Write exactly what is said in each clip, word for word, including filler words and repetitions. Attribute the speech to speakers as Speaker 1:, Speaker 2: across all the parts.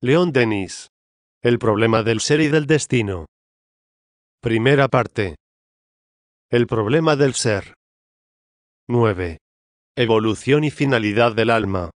Speaker 1: Leon Denis. El problema del ser y del destino. Primera parte. El problema del ser. nueve. Evolución y finalidad del alma.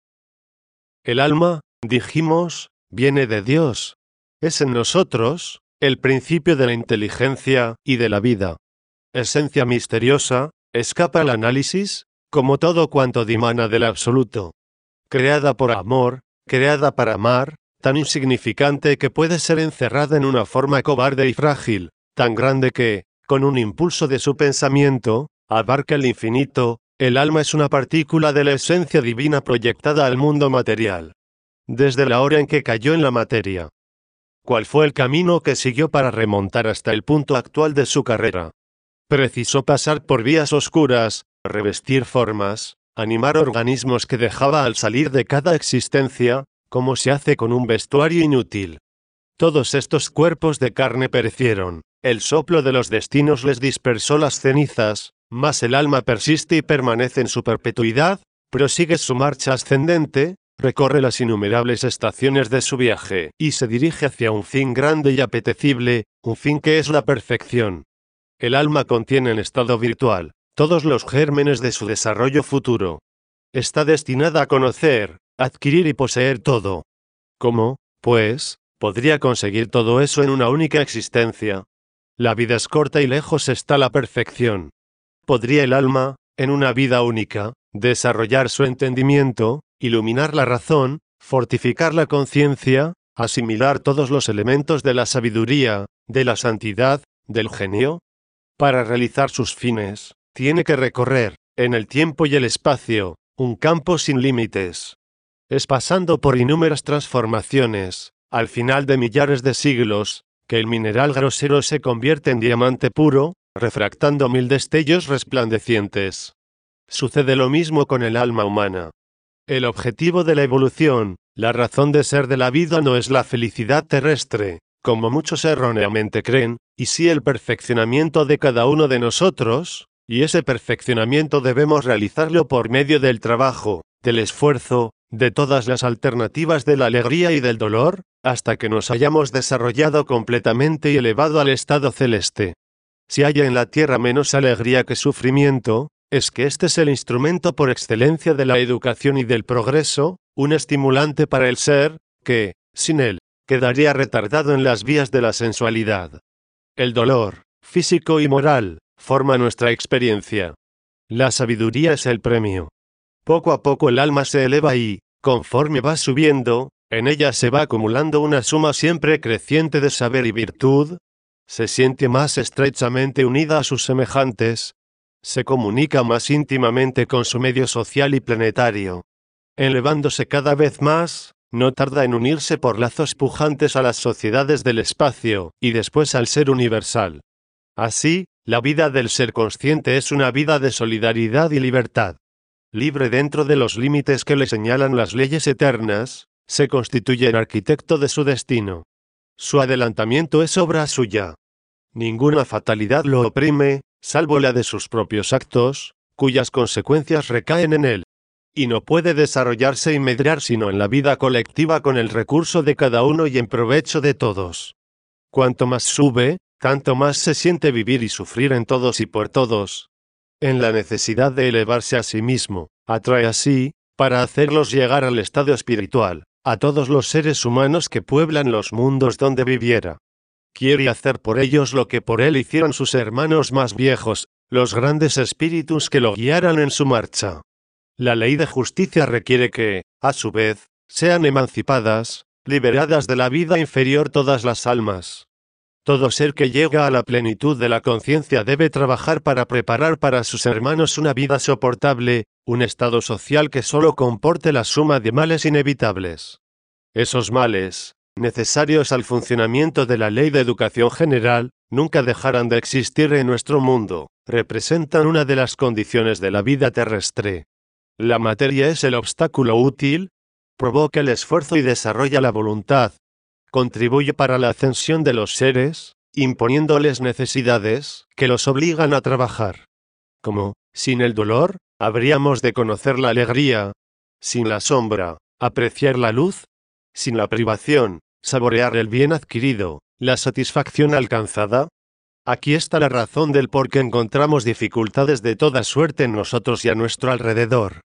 Speaker 1: El alma, dijimos, viene de Dios. Es en nosotros, el principio de la inteligencia y de la vida. Esencia misteriosa, escapa al análisis, como todo cuanto dimana del absoluto. Creada por amor, creada para amar, tan insignificante que puede ser encerrada en una forma cobarde y frágil, tan grande que, con un impulso de su pensamiento, abarca el infinito. El alma es una partícula de la esencia divina proyectada al mundo material. Desde la hora en que cayó en la materia. ¿Cuál fue el camino que siguió para remontar hasta el punto actual de su carrera? Precisó pasar por vías oscuras, revestir formas, animar organismos que dejaba al salir de cada existencia, como se hace con un vestuario inútil. Todos estos cuerpos de carne perecieron, el soplo de los destinos les dispersó las cenizas, mas el alma persiste y permanece en su perpetuidad, prosigue su marcha ascendente, recorre las innumerables estaciones de su viaje y se dirige hacia un fin grande y apetecible, un fin que es la perfección. El alma contiene en estado virtual todos los gérmenes de su desarrollo futuro. Está destinada a conocer, adquirir y poseer todo. ¿Cómo, pues, podría conseguir todo eso en una única existencia? La vida es corta y lejos está la perfección. ¿Podría el alma, en una vida única, desarrollar su entendimiento, iluminar la razón, fortificar la conciencia, asimilar todos los elementos de la sabiduría, de la santidad, del genio? Para realizar sus fines, tiene que recorrer, en el tiempo y el espacio, un campo sin límites. Es pasando por innúmeras transformaciones, al final de millares de siglos, que el mineral grosero se convierte en diamante puro, refractando mil destellos resplandecientes. Sucede lo mismo con el alma humana. El objetivo de la evolución, la razón de ser de la vida no es la felicidad terrestre, como muchos erróneamente creen, y sí el perfeccionamiento de cada uno de nosotros, y ese perfeccionamiento debemos realizarlo por medio del trabajo, del esfuerzo, de todas las alternativas de la alegría y del dolor, hasta que nos hayamos desarrollado completamente y elevado al estado celeste. Si hay en la tierra menos alegría que sufrimiento, es que este es el instrumento por excelencia de la educación y del progreso, un estimulante para el ser, que, sin él, quedaría retardado en las vías de la sensualidad. El dolor, físico y moral, forma nuestra experiencia. La sabiduría es el premio. Poco a poco el alma se eleva y, conforme va subiendo, en ella se va acumulando una suma siempre creciente de saber y virtud, se siente más estrechamente unida a sus semejantes, se comunica más íntimamente con su medio social y planetario. Elevándose cada vez más, no tarda en unirse por lazos pujantes a las sociedades del espacio, y después al ser universal. Así, la vida del ser consciente es una vida de solidaridad y libertad. Libre dentro de los límites que le señalan las leyes eternas, se constituye en arquitecto de su destino. Su adelantamiento es obra suya. Ninguna fatalidad lo oprime, salvo la de sus propios actos, cuyas consecuencias recaen en él. Y no puede desarrollarse y medrar sino en la vida colectiva con el recurso de cada uno y en provecho de todos. Cuanto más sube, tanto más se siente vivir y sufrir en todos y por todos. En la necesidad de elevarse a sí mismo, atrae así, para hacerlos llegar al estado espiritual, a todos los seres humanos que pueblan los mundos donde viviera. Quiere hacer por ellos lo que por él hicieron sus hermanos más viejos, los grandes espíritus que lo guiaran en su marcha. La ley de justicia requiere que, a su vez, sean emancipadas, liberadas de la vida inferior todas las almas. Todo ser que llega a la plenitud de la conciencia debe trabajar para preparar para sus hermanos una vida soportable, un estado social que solo comporte la suma de males inevitables. Esos males, necesarios al funcionamiento de la ley de educación general, nunca dejarán de existir en nuestro mundo, representan una de las condiciones de la vida terrestre. La materia es el obstáculo útil, provoca el esfuerzo y desarrolla la voluntad, contribuye para la ascensión de los seres, imponiéndoles necesidades que los obligan a trabajar. Como, sin el dolor, habríamos de conocer la alegría, sin la sombra, apreciar la luz. sin la privación, saborear el bien adquirido, la satisfacción alcanzada? Aquí está la razón del por qué encontramos dificultades de toda suerte en nosotros y a nuestro alrededor.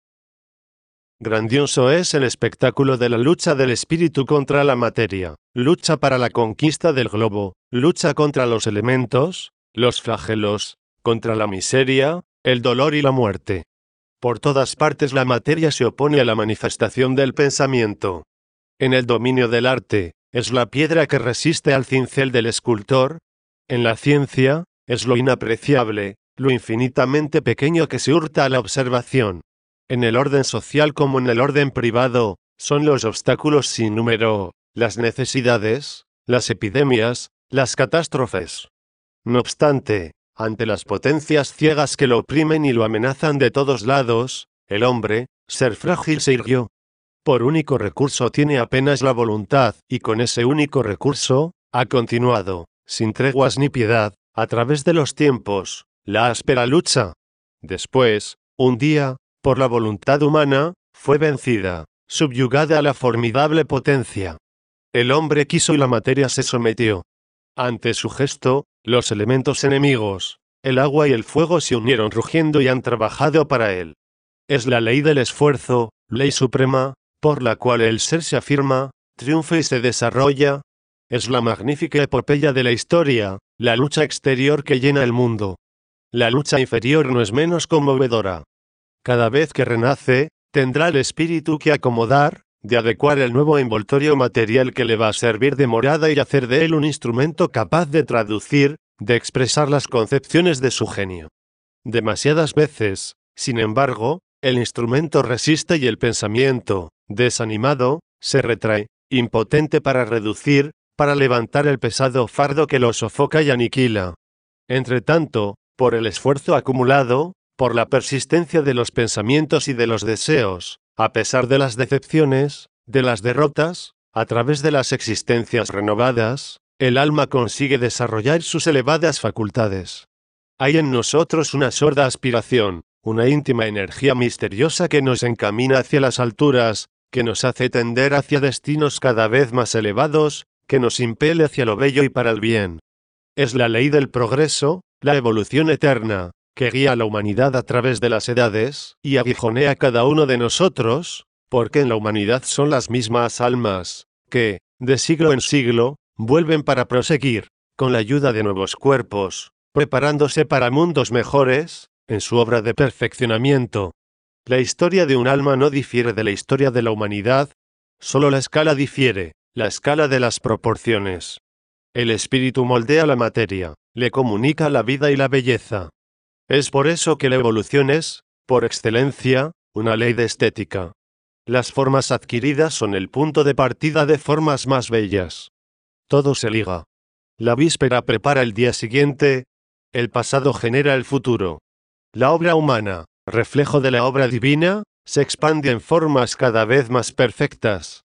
Speaker 1: Grandioso es el espectáculo de la lucha del espíritu contra la materia, lucha para la conquista del globo, lucha contra los elementos, los flagelos, contra la miseria, el dolor y la muerte. Por todas partes la materia se opone a la manifestación del pensamiento. En el dominio del arte, es la piedra que resiste al cincel del escultor. En la ciencia, es lo inapreciable, lo infinitamente pequeño que se hurta a la observación. En el orden social como en el orden privado, son los obstáculos sin número, las necesidades, las epidemias, las catástrofes. No obstante, ante las potencias ciegas que lo oprimen y lo amenazan de todos lados, el hombre, ser frágil se irguió. Por único recurso tiene apenas la voluntad, y con ese único recurso, ha continuado, sin treguas ni piedad, a través de los tiempos, la áspera lucha. Después, un día, por la voluntad humana, fue vencida, subyugada a la formidable potencia. El hombre quiso y la materia se sometió. Ante su gesto, los elementos enemigos, el agua y el fuego se unieron rugiendo y han trabajado para él. Es la ley del esfuerzo, ley suprema, por la cual el ser se afirma, triunfa y se desarrolla. Es la magnífica epopeya de la historia, la lucha exterior que llena el mundo. La lucha inferior no es menos conmovedora. Cada vez que renace, tendrá el espíritu que acomodar, de adecuar el nuevo envoltorio material que le va a servir de morada y hacer de él un instrumento capaz de traducir, de expresar las concepciones de su genio. Demasiadas veces, sin embargo, el instrumento resiste y el pensamiento, desanimado, se retrae, impotente para reducir, para levantar el pesado fardo que lo sofoca y aniquila. Entretanto, por el esfuerzo acumulado, por la persistencia de los pensamientos y de los deseos, a pesar de las decepciones, de las derrotas, a través de las existencias renovadas, el alma consigue desarrollar sus elevadas facultades. Hay en nosotros una sorda aspiración, una íntima energía misteriosa que nos encamina hacia las alturas, que nos hace tender hacia destinos cada vez más elevados, que nos impele hacia lo bello y para el bien. Es la ley del progreso, la evolución eterna, que guía a la humanidad a través de las edades, y aguijonea a cada uno de nosotros, porque en la humanidad son las mismas almas, que, de siglo en siglo, vuelven para proseguir, con la ayuda de nuevos cuerpos, preparándose para mundos mejores, en su obra de perfeccionamiento. La historia de un alma no difiere de la historia de la humanidad, solo la escala difiere, la escala de las proporciones. El espíritu moldea la materia, le comunica la vida y la belleza. Es por eso que la evolución es, por excelencia, una ley de estética. Las formas adquiridas son el punto de partida de formas más bellas. Todo se liga. La víspera prepara el día siguiente, el pasado genera el futuro. La obra humana, reflejo de la obra divina, se expande en formas cada vez más perfectas.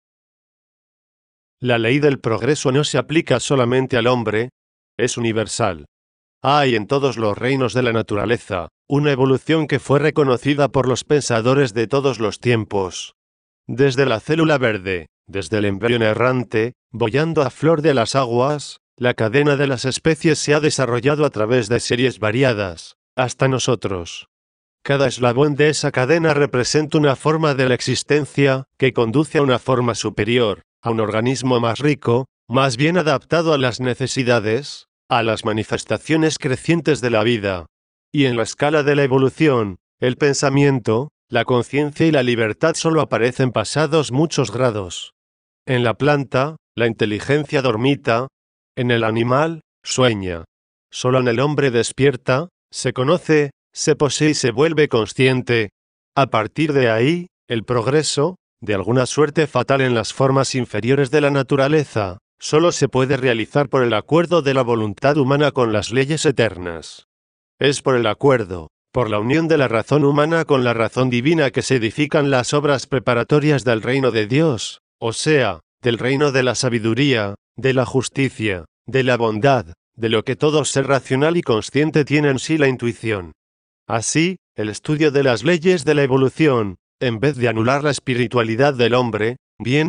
Speaker 1: La ley del progreso no se aplica solamente al hombre, es universal. Hay en todos los reinos de la naturaleza, una evolución que fue reconocida por los pensadores de todos los tiempos. Desde la célula verde, desde el embrión errante, boyando a flor de las aguas, la cadena de las especies se ha desarrollado a través de series variadas, hasta nosotros. Cada eslabón de esa cadena representa una forma de la existencia, que conduce a una forma superior, a un organismo más rico, más bien adaptado a las necesidades, a las manifestaciones crecientes de la vida. Y en la escala de la evolución, el pensamiento, la conciencia y la libertad solo aparecen pasados muchos grados. En la planta, la inteligencia dormita, en el animal, sueña. Solo en el hombre despierta, se conoce, se posee y se vuelve consciente. A partir de ahí, el progreso, de alguna suerte fatal en las formas inferiores de la naturaleza, solo se puede realizar por el acuerdo de la voluntad humana con las leyes eternas. Es por el acuerdo, por la unión de la razón humana con la razón divina que se edifican las obras preparatorias del reino de Dios, o sea, del reino de la sabiduría, de la justicia, de la bondad, de lo que todo ser racional y consciente tiene en sí la intuición. Así, el estudio de las leyes de la evolución, en vez de anular la espiritualidad del hombre, viene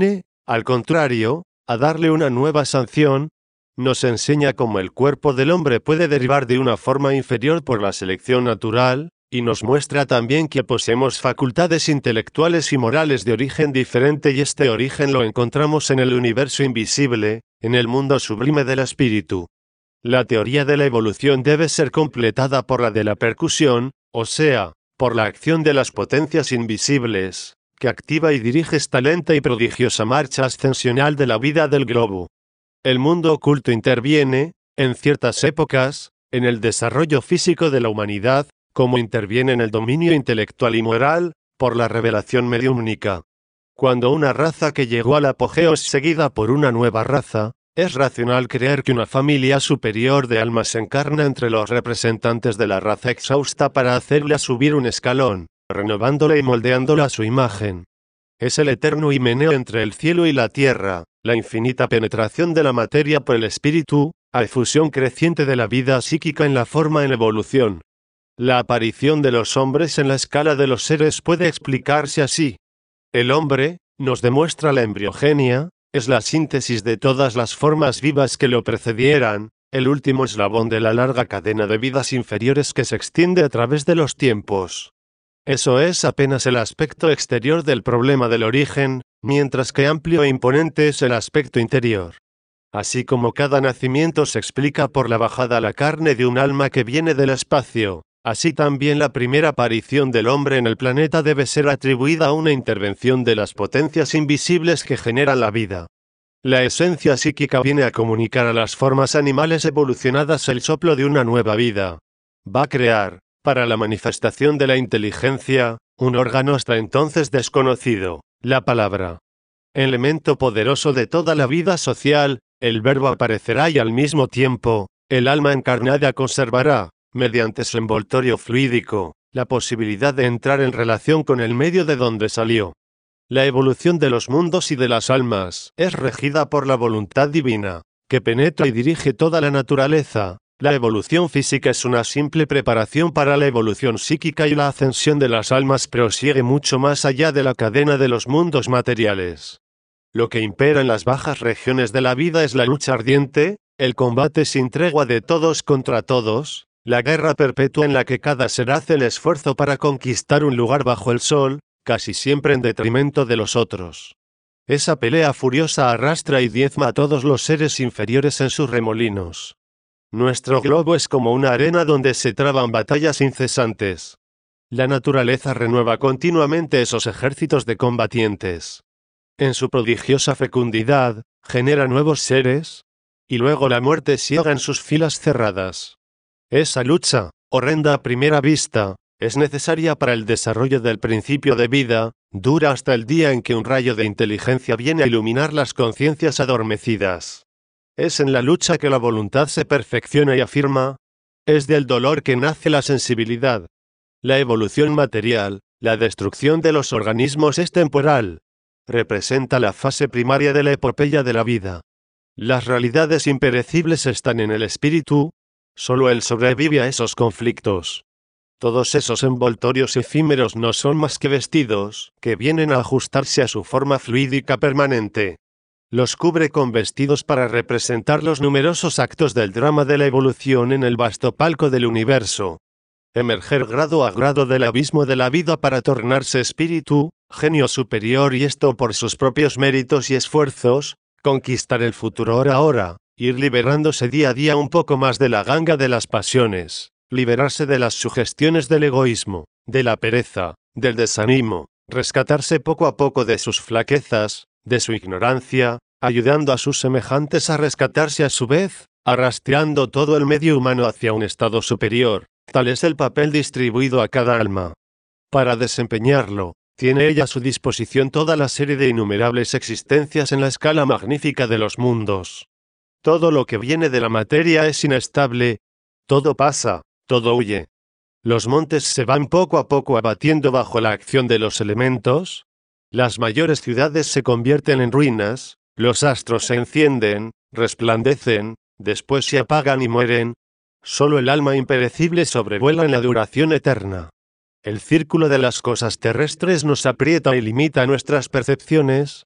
Speaker 1: al contrario, a darle una nueva sanción, nos enseña cómo el cuerpo del hombre puede derivar de una forma inferior por la selección natural, y nos muestra también que poseemos facultades intelectuales y morales de origen diferente, y este origen lo encontramos en el universo invisible, en el mundo sublime del espíritu. La teoría de la evolución debe ser completada por la de la percusión, o sea, por la acción de las potencias invisibles, que activa y dirige esta lenta y prodigiosa marcha ascensional de la vida del globo. El mundo oculto interviene, en ciertas épocas, en el desarrollo físico de la humanidad, como interviene en el dominio intelectual y moral, por la revelación mediúmnica. Cuando una raza que llegó al apogeo es seguida por una nueva raza, es racional creer que una familia superior de almas se encarna entre los representantes de la raza exhausta para hacerla subir un escalón, renovándola y moldeándola a su imagen. Es el eterno himeneo entre el cielo y la tierra, la infinita penetración de la materia por el espíritu, a efusión creciente de la vida psíquica en la forma en evolución. La aparición de los hombres en la escala de los seres puede explicarse así. El hombre, nos demuestra la embriogenia, es la síntesis de todas las formas vivas que lo precedieran, el último eslabón de la larga cadena de vidas inferiores que se extiende a través de los tiempos. Eso es apenas el aspecto exterior del problema del origen, mientras que amplio e imponente es el aspecto interior. Así como cada nacimiento se explica por la bajada a la carne de un alma que viene del espacio, así también la primera aparición del hombre en el planeta debe ser atribuida a una intervención de las potencias invisibles que generan la vida. La esencia psíquica viene a comunicar a las formas animales evolucionadas el soplo de una nueva vida. Va a crear, para la manifestación de la inteligencia, un órgano hasta entonces desconocido, la palabra. Elemento poderoso de toda la vida social, el verbo aparecerá y al mismo tiempo, el alma encarnada conservará, mediante su envoltorio fluídico, la posibilidad de entrar en relación con el medio de donde salió. La evolución de los mundos y de las almas es regida por la voluntad divina, que penetra y dirige toda la naturaleza. La evolución física es una simple preparación para la evolución psíquica y la ascensión de las almas prosigue mucho más allá de la cadena de los mundos materiales. Lo que impera en las bajas regiones de la vida es la lucha ardiente, el combate sin tregua de todos contra todos, la guerra perpetua en la que cada ser hace el esfuerzo para conquistar un lugar bajo el sol, casi siempre en detrimento de los otros. Esa pelea furiosa arrastra y diezma a todos los seres inferiores en sus remolinos. Nuestro globo es como una arena donde se traban batallas incesantes. La naturaleza renueva continuamente esos ejércitos de combatientes. En su prodigiosa fecundidad, genera nuevos seres, y luego la muerte ciega en sus filas cerradas. Esa lucha, horrenda a primera vista, es necesaria para el desarrollo del principio de vida, dura hasta el día en que un rayo de inteligencia viene a iluminar las conciencias adormecidas. Es en la lucha que la voluntad se perfecciona y afirma. Es del dolor que nace la sensibilidad. La evolución material, la destrucción de los organismos es temporal. Representa la fase primaria de la epopeya de la vida. Las realidades imperecibles están en el espíritu. Solo él sobrevive a esos conflictos. Todos esos envoltorios efímeros no son más que vestidos, que vienen a ajustarse a su forma fluídica permanente. Los cubre con vestidos para representar los numerosos actos del drama de la evolución en el vasto palco del universo. Emerger grado a grado del abismo de la vida para tornarse espíritu, genio superior y esto por sus propios méritos y esfuerzos, conquistar el futuro hora a hora, ir liberándose día a día un poco más de la ganga de las pasiones, liberarse de las sugestiones del egoísmo, de la pereza, del desánimo, rescatarse poco a poco de sus flaquezas, de su ignorancia, ayudando a sus semejantes a rescatarse a su vez, arrastrando todo el medio humano hacia un estado superior. Tal es el papel distribuido a cada alma. Para desempeñarlo, tiene ella a su disposición toda la serie de innumerables existencias en la escala magnífica de los mundos. Todo lo que viene de la materia es inestable, todo pasa, todo huye. Los montes se van poco a poco abatiendo bajo la acción de los elementos, las mayores ciudades se convierten en ruinas, los astros se encienden, resplandecen, después se apagan y mueren. Solo el alma imperecible sobrevuela en la duración eterna. El círculo de las cosas terrestres nos aprieta y limita nuestras percepciones.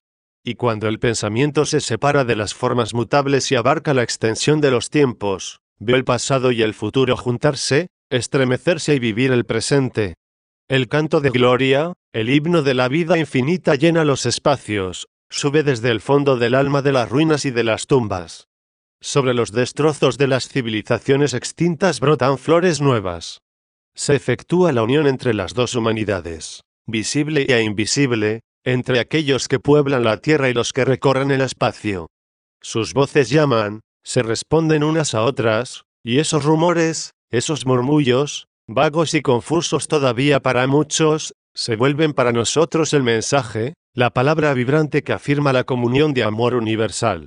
Speaker 1: y cuando el pensamiento se separa de las formas mutables y abarca la extensión de los tiempos, ve el pasado y el futuro juntarse, estremecerse y vivir el presente. El canto de gloria, el himno de la vida infinita llena los espacios, sube desde el fondo del alma de las ruinas y de las tumbas. Sobre los destrozos de las civilizaciones extintas brotan flores nuevas. Se efectúa la unión entre las dos humanidades, visible e invisible, entre aquellos que pueblan la tierra y los que recorren el espacio. Sus voces llaman, se responden unas a otras, y esos rumores, esos murmullos, vagos y confusos todavía para muchos, se vuelven para nosotros el mensaje, la palabra vibrante que afirma la comunión de amor universal.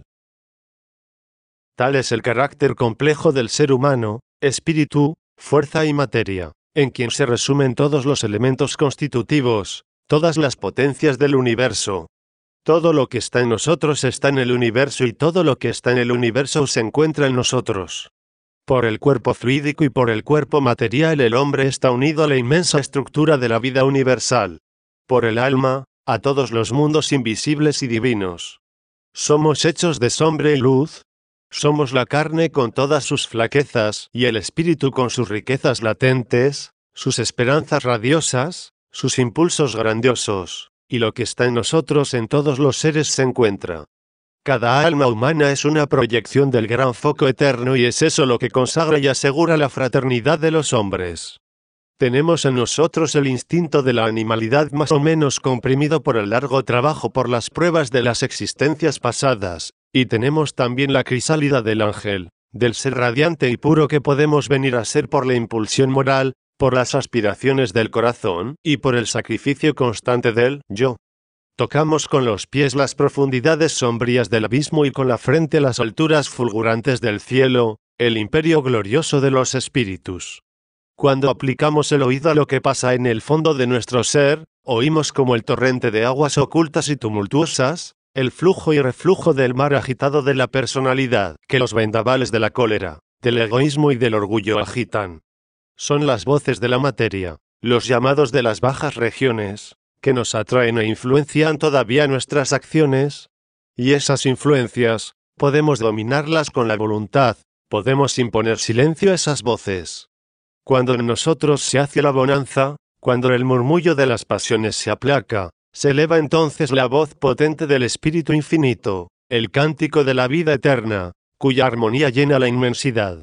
Speaker 1: Tal es el carácter complejo del ser humano, espíritu, fuerza y materia, en quien se resumen todos los elementos constitutivos, todas las potencias del universo. Todo lo que está en nosotros está en el universo y todo lo que está en el universo se encuentra en nosotros. Por el cuerpo fluídico y por el cuerpo material el hombre está unido a la inmensa estructura de la vida universal. Por el alma, a todos los mundos invisibles y divinos. Somos hechos de sombra y luz. Somos la carne con todas sus flaquezas y el espíritu con sus riquezas latentes, sus esperanzas radiosas, sus impulsos grandiosos, y lo que está en nosotros en todos los seres se encuentra. Cada alma humana es una proyección del gran foco eterno y es eso lo que consagra y asegura la fraternidad de los hombres. Tenemos en nosotros el instinto de la animalidad más o menos comprimido por el largo trabajo por las pruebas de las existencias pasadas, y tenemos también la crisálida del ángel, del ser radiante y puro que podemos venir a ser por la impulsión moral, por las aspiraciones del corazón y por el sacrificio constante del yo. Tocamos con los pies las profundidades sombrías del abismo y con la frente las alturas fulgurantes del cielo, el imperio glorioso de los espíritus. Cuando aplicamos el oído a lo que pasa en el fondo de nuestro ser, oímos como el torrente de aguas ocultas y tumultuosas, el flujo y reflujo del mar agitado de la personalidad, que los vendavales de la cólera, del egoísmo y del orgullo agitan. Son las voces de la materia, los llamados de las bajas regiones, que nos atraen e influencian todavía nuestras acciones, y esas influencias, podemos dominarlas con la voluntad, podemos imponer silencio a esas voces. Cuando en nosotros se hace la bonanza, cuando el murmullo de las pasiones se aplaca, se eleva entonces la voz potente del Espíritu Infinito, el cántico de la vida eterna, cuya armonía llena la inmensidad.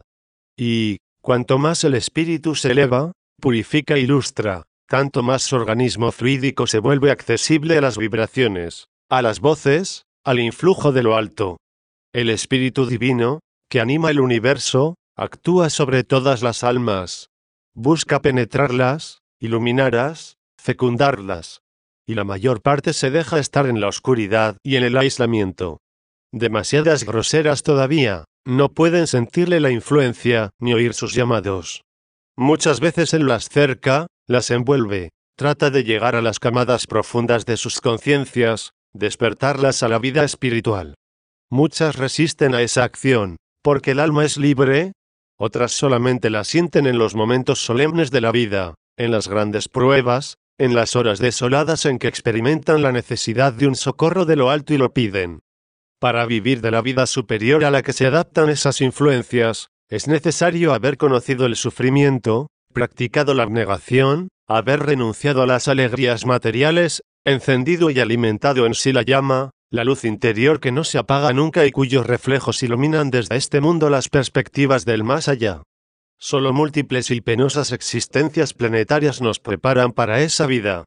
Speaker 1: Y, cuanto más el Espíritu se eleva, purifica e ilustra, tanto más su organismo fluídico se vuelve accesible a las vibraciones, a las voces, al influjo de lo alto. El Espíritu Divino, que anima el universo, actúa sobre todas las almas. Busca penetrarlas, iluminarlas, fecundarlas. Y la mayor parte se deja estar en la oscuridad y en el aislamiento. Demasiadas groseras todavía, no pueden sentirle la influencia, ni oír sus llamados. Muchas veces él las cerca, las envuelve, trata de llegar a las camadas profundas de sus conciencias, despertarlas a la vida espiritual. Muchas resisten a esa acción, porque el alma es libre, otras solamente la sienten en los momentos solemnes de la vida, en las grandes pruebas, en las horas desoladas en que experimentan la necesidad de un socorro de lo alto y lo piden. Para vivir de la vida superior a la que se adaptan esas influencias, es necesario haber conocido el sufrimiento, practicado la abnegación, haber renunciado a las alegrías materiales, encendido y alimentado en sí la llama, la luz interior que no se apaga nunca y cuyos reflejos iluminan desde este mundo las perspectivas del más allá. Solo múltiples y penosas existencias planetarias nos preparan para esa vida.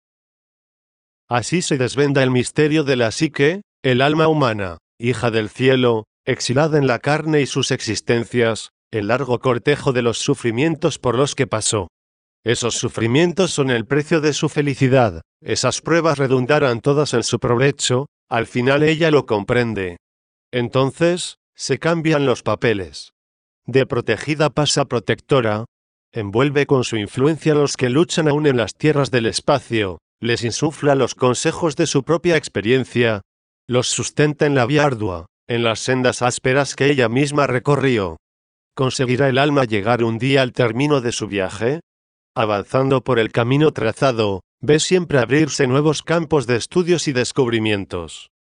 Speaker 1: Así se desvenda el misterio de la psique, el alma humana, hija del cielo, exilada en la carne y sus existencias, el largo cortejo de los sufrimientos por los que pasó. Esos sufrimientos son el precio de su felicidad, esas pruebas redundarán todas en su provecho, al final ella lo comprende. Entonces, se cambian los papeles. De protegida pasa protectora, envuelve con su influencia a los que luchan aún en las tierras del espacio, les insufla los consejos de su propia experiencia, los sustenta en la vía ardua, en las sendas ásperas que ella misma recorrió. ¿Conseguirá el alma llegar un día al término de su viaje? Avanzando por el camino trazado, ve siempre abrirse nuevos campos de estudios y descubrimientos.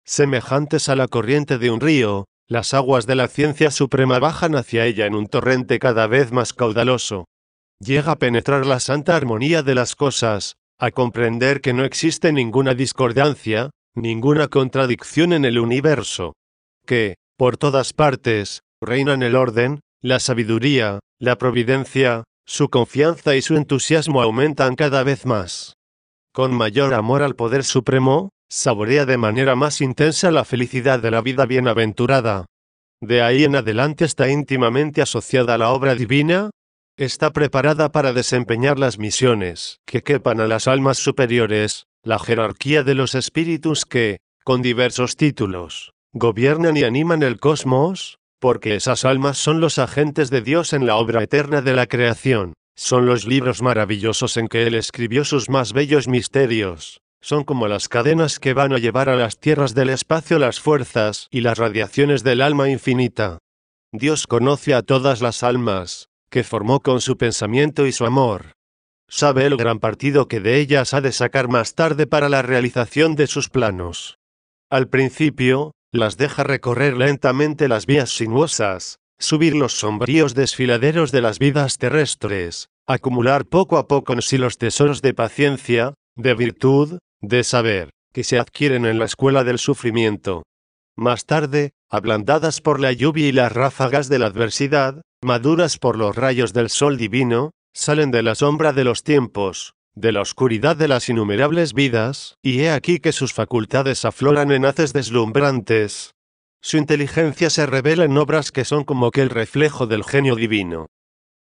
Speaker 1: semejantes a la corriente de un río, las aguas de la ciencia suprema bajan hacia ella en un torrente cada vez más caudaloso. Llega a penetrar la santa armonía de las cosas, a comprender que no existe ninguna discordancia, ninguna contradicción en el universo. Que, por todas partes, reinan el orden, la sabiduría, la providencia, su confianza y su entusiasmo aumentan cada vez más. Con mayor amor al poder supremo, saborea de manera más intensa la felicidad de la vida bienaventurada. De ahí en adelante está íntimamente asociada a la obra divina, está preparada para desempeñar las misiones que quepan a las almas superiores, la jerarquía de los espíritus que, con diversos títulos, gobiernan y animan el cosmos, porque esas almas son los agentes de Dios en la obra eterna de la creación, son los libros maravillosos en que Él escribió sus más bellos misterios. Son como las cadenas que van a llevar a las tierras del espacio las fuerzas y las radiaciones del alma infinita. Dios conoce a todas las almas, que formó con su pensamiento y su amor. Sabe el gran partido que de ellas ha de sacar más tarde para la realización de sus planos. Al principio, las deja recorrer lentamente las vías sinuosas, subir los sombríos desfiladeros de las vidas terrestres, acumular poco a poco en sí los tesoros de paciencia, de virtud, de saber, que se adquieren en la escuela del sufrimiento. Más tarde, ablandadas por la lluvia y las ráfagas de la adversidad, maduras por los rayos del sol divino, salen de la sombra de los tiempos, de la oscuridad de las innumerables vidas, y he aquí que sus facultades afloran en haces deslumbrantes. Su inteligencia se revela en obras que son como que el reflejo del genio divino.